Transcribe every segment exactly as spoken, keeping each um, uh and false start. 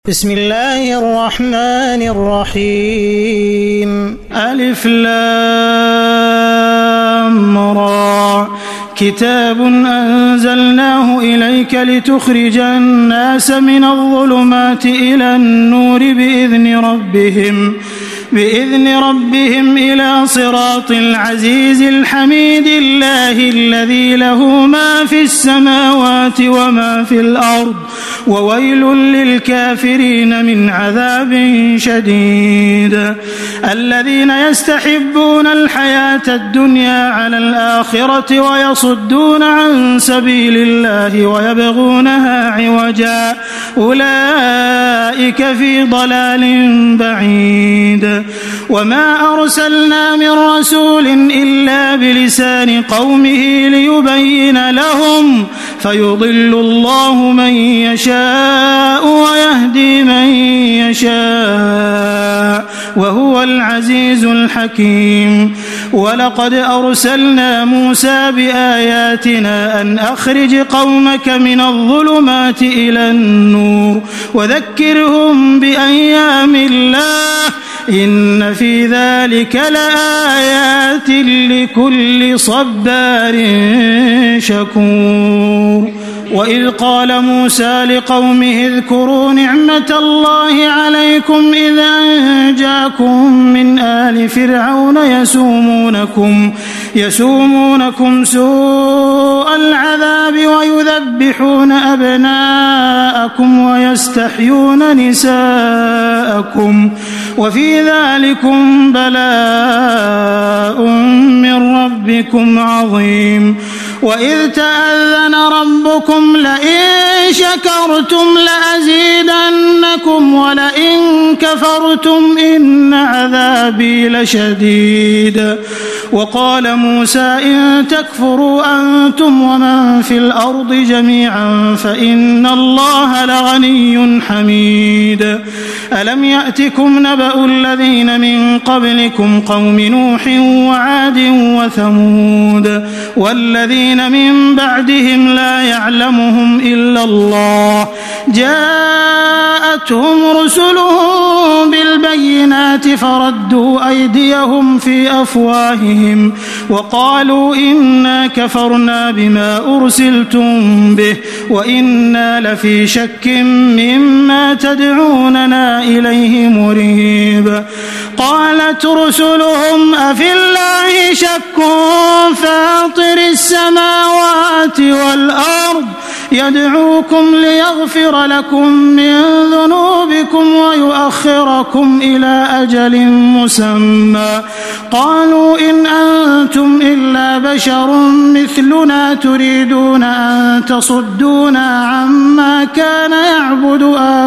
بسم الله الرحمن الرحيم. ألف لام را كتاب أنزلناه إليك لتخرج الناس من الظلمات إلى النور بإذن ربهم بإذن ربهم إلى صراط العزيز الحميد الله الذي له ما في السماوات وما في الأرض وويل للكافرين من عذاب شديد. الذين يستحبون الحياة الدنيا على الآخرة ويصدون عن سبيل الله ويبغونها عوجا أولئك في ضلال بعيد. وما أرسلنا من رسول إلا بلسان قومه ليبين لهم فيضل الله من يشاء ويهدي من يشاء وهو العزيز الحكيم. ولقد أرسلنا موسى بآياتنا أن أخرج قومك من الظلمات إلى النور وذكرهم بأيام الله إن في ذلك لآيات لكل صبار شكور. وإذ قال موسى لقومه اذكروا نعمة الله عليكم إذ أنجاكم من آل فرعون يسومونكم يسومونكم سوء العذاب ويذبحون أبناءكم ويستحيون نساءكم وفي ذلكم بلاء من ربكم عظيم. وإذ تأذن ربكم لئن شكرتم لأزيدنكم ولئن كفرتم إن عذابي لشديد. وقال موسى إن تكفروا أنتم ومن في الأرض جميعا فإن الله لغني حميد. ألم يأتكم نبأ الذين من قبلكم قوم نوح وعاد وثمود والذين من بعدهم لا يعلمهم إلا الله جاءتهم رسلهم بالبينات فردوا أيديهم في أفواههم وقالوا إنا كفرنا بما أرسلتم به وإنا لفي شك مما تدعوننا إليه مريب. قالت رسلهم أفي الله شك فاطر السماوات والأرض يدعوكم ليغفر لكم من ذنوبكم ويؤخركم إلى أجل مسمى قالوا إن أنتم إلا بشر مثلنا تريدون أن تصدونا عما كان يعبد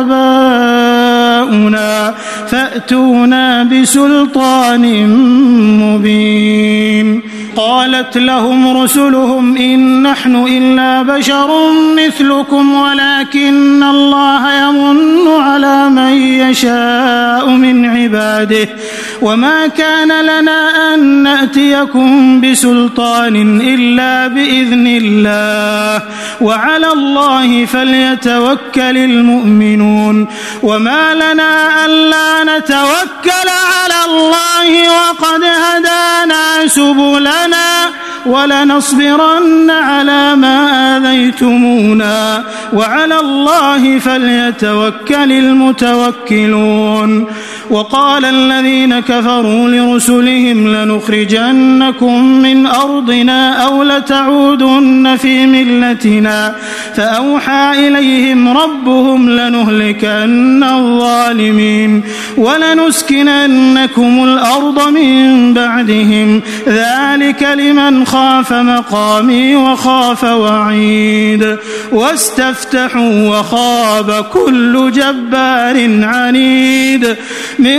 آباؤنا فأتونا بسلطان مبين. قالت لهم رسلهم إن نحن إلا بشر مثلكم ولكن الله يمن على من يشاء من عباده وما كان لنا أن نأتيكم بسلطان إلا بإذن الله وعلى الله فليتوكل المؤمنون. وما لنا ألا نتوكل على الله وقد هدانا سبلنا ولنصبرن على ما آذيتمونا وعلى الله فليتوكل المتوكلون. وقال الذين كفروا لرسلهم لنخرجنكم من أرضنا أو لتعودن في ملتنا فأوحى إليهم ربهم لنهلكن الظالمين ولنسكننكم الأرض من بعدهم ذلك لمن خاف مقامي وخاف وعيد. واستفتحوا وخاب كل جبار عنيد من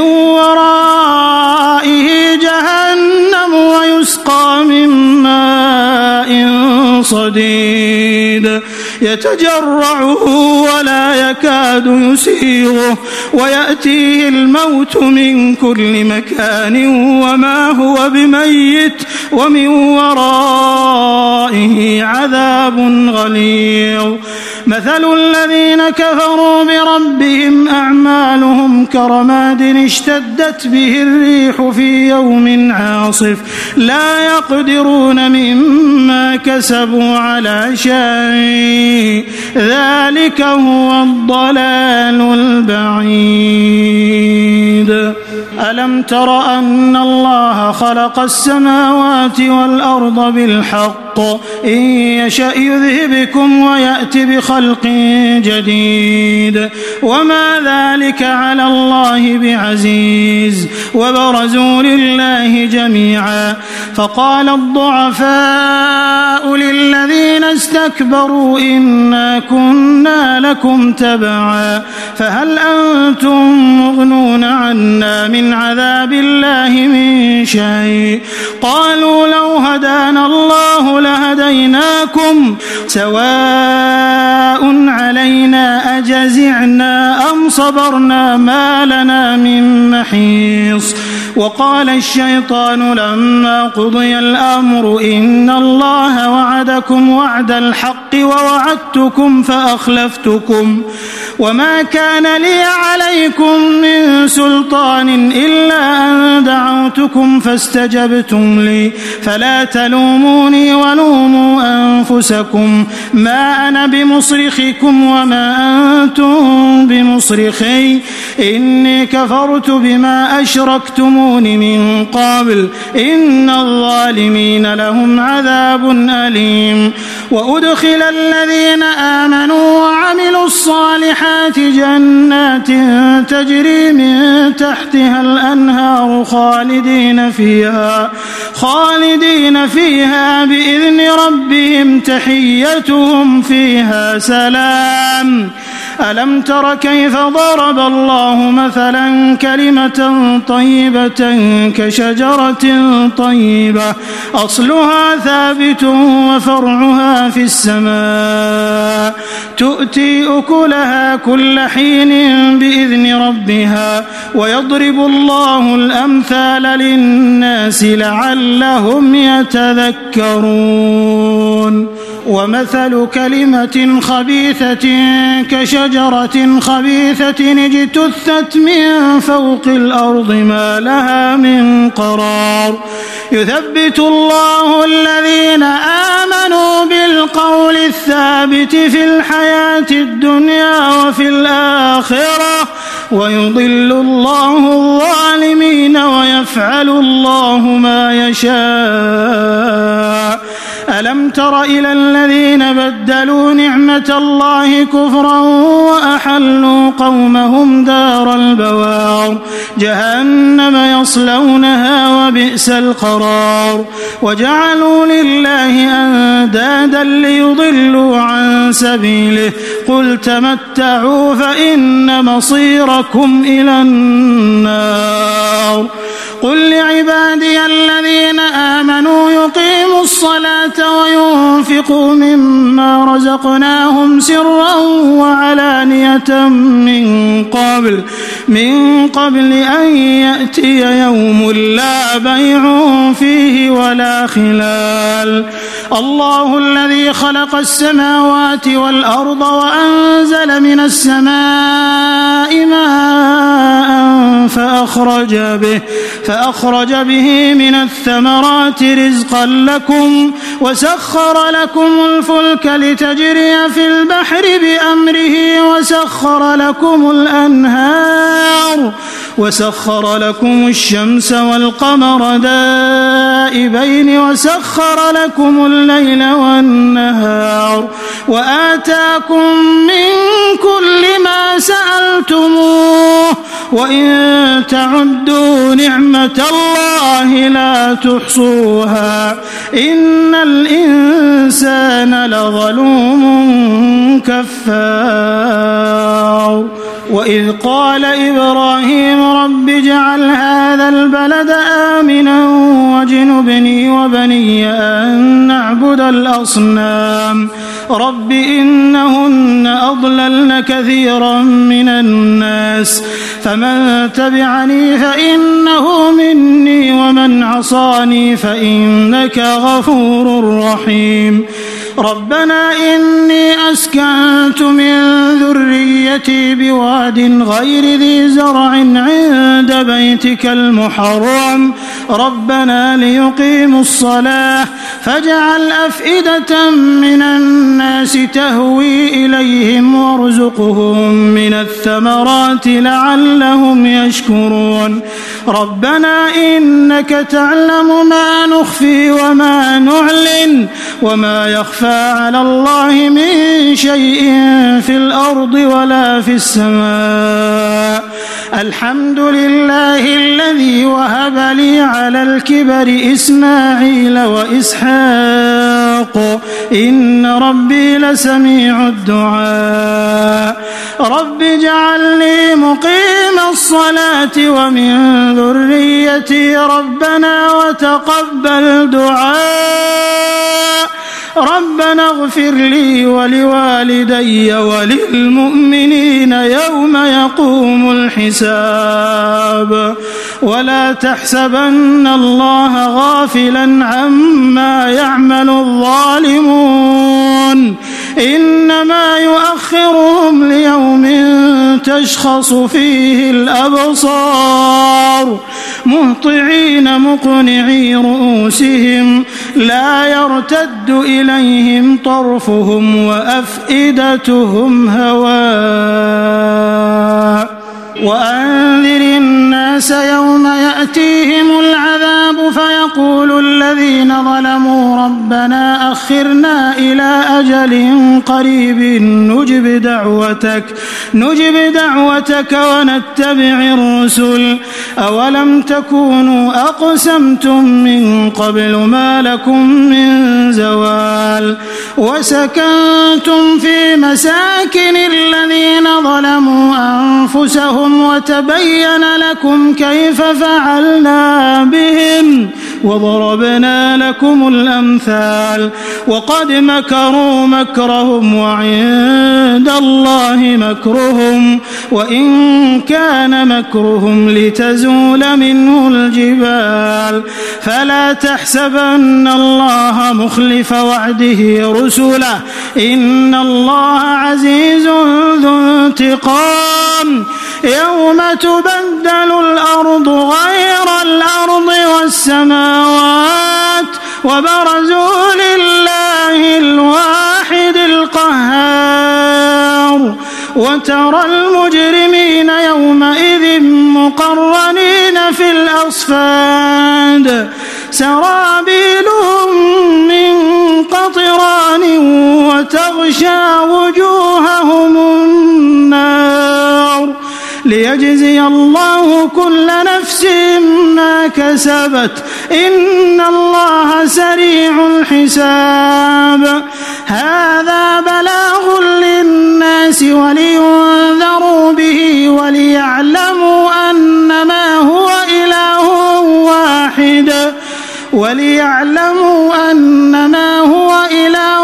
ورائه جهنم ويسقى من ماء صديد يتجرعه ولا يكاد يسيغه ويأتيه الموت من كل مكان وما هو بميت ومن ورائه عذاب غليظ. مثل الذين كفروا بربهم أعمالهم كرماد اشتدت به الريح في يوم عاصف لا يقدرون مما كسبوا على شيء ذلك هو الضلال البعيد. ألم تر أن الله خلق السماوات والأرض بالحق إن يشأ يذهبكم ويأتي بخلق جديد وما ذلك على الله بعزيز. وبرزوا لله جميعا فقال الضعفاء للذين استكبروا إنا كنا لكم تبعا فهل أنتم مغنون عنا من عذاب الله من شيء قالوا لو هدانا الله لهديناكم سواء علينا أجزعنا أم صبرنا ما لنا من محيص. وقال الشيطان لما قضي الأمر إن الله وعدكم وعد الحق ووعدتكم فأخلفتكم وما كان لي عليكم من سلطان إلا أن دعوتكم فاستجبتم لي فلا تلوموني ولوموا أنفسكم ما أنا بمصرخكم وما أنتم بمصرخي إني كفرت بما أشركتمون من قبل إن الظالمين لهم عذاب أليم. وأدخل الذين آمنوا وعملوا الصالحات جنات تجري من تحتها الأنهار خالدين فيها خالدين فيها بإذن ربهم تحيتهم فيها سلام. ألم تر كيف ضرب الله مثلا كلمة طيبة كشجرة طيبة أصلها ثابت وفرعها في السماء تؤتي أكلها كل حين بإذن ربها ويضرب الله الأمثال للناس لعلهم يتذكرون. ومثل كلمة خبيثة كشجرة خبيثة اجتثت من فوق الأرض ما لها من قرار يثبت الله الذين آمنوا بالقول الثابت في الحياة الدنيا وفي الآخرة ويضل الله الظالمين ويفعل الله ما يشاء. ألم تر إلى الذين بدلوا نعمة الله كفرا وأحلوا قومهم دار البوار جهنم يصلونها وبئس القرار وجعلوا لله أندادا ليضلوا عن سبيله قل تمتعوا فإن مصيركم إلى النار. قل لعبادي الذين آمنوا يقيموا الصلاة وينفقوا مما رزقناهم سرا وعلانية من قبل من قبل أن يأتي يوم لا بيع فيه ولا خلال. الله الذي خلق السماوات والأرض وأنزل من السماء ماء فأخرج به فأخرج به من الثمرات رزقا لكم وسخر لكم الفلك لتجري في البحر بأمره وسخر لكم الأنهار وسخر لكم الشمس والقمر دائبين وسخر لكم الليل والنهار وآتاكم من كل ما سألتموه وإن تعدوا نعمة الله لا تحصوها إن الإنسان لظلوم كفار. وإذ قال إبراهيم رب اجعل هذا البلد آمنا واجنبني وبني أن نعبد الأصنام رب إنهن أضللن كثيرا من الناس فمن تبعني فإنه مني ومن عصاني فإنك غفور رحيم ربنا إني أسكنت من ذريتي بواد غير ذي زرع عند بيتك المحرم ربنا ليقيموا الصلاة فاجعل أفئدة من الناس تهوي إليهم وارزقهم من الثمرات لعلهم يشكرون ربنا إنك تعلم ما نخفي وما نعلن وما يخفى على الله من شيء في الأرض ولا في السماء الحمد لله الذي وهب لي على الكبر إسماعيل وإسحاق إن ربي لسميع الدعاء رب اجعلني مقيم الصلاة ومن ذريتي ربنا وتقبل دعاء ربنا اغفر لي ولوالدي وللمؤمنين يوم يقوم الحساب ولا تحسبن الله غافلا عما يعمل الظالمون إنما يؤخرهم ليوم تشخص فيه الأبصار مهطعين مقنعي رؤوسهم لا يرتد إليهم طرفهم وأفئدتهم هواء وأنذر الناس يوم يأتيهم العذاب فيقول الذين ظلموا ربنا أخرنا إلى أجل قريب نجب دعوتك نجب دعوتك ونتبع الرسل أولم تكونوا أقسمتم من قبل ما لكم من زوال وسكنتم في مساكن الذين ظلموا أنفسهم وتبين لكم كيف فعلنا بهم وضربنا لكم الأمثال وقد مكروا مكرهم وعند الله مكرهم وإن كان مكرهم لتزول منه الجبال فلا تحسبن الله مخلف وعده رسله إن الله عزيز ذو انتقام يوم تبدل الأرض غير الأرض والسماوات وبرزوا لله الواحد القهار وترى المجرمين يومئذ مقرنين في الأصفاد سرابيلهم من قطران وتغشى وجوههم النار ليجزي الله كل نفس ما كسبت إن الله سريع الحساب هذا بلاغ للناس ولينذروا به وليعلموا أنما هو إله واحد وليعلموا أنما هو إله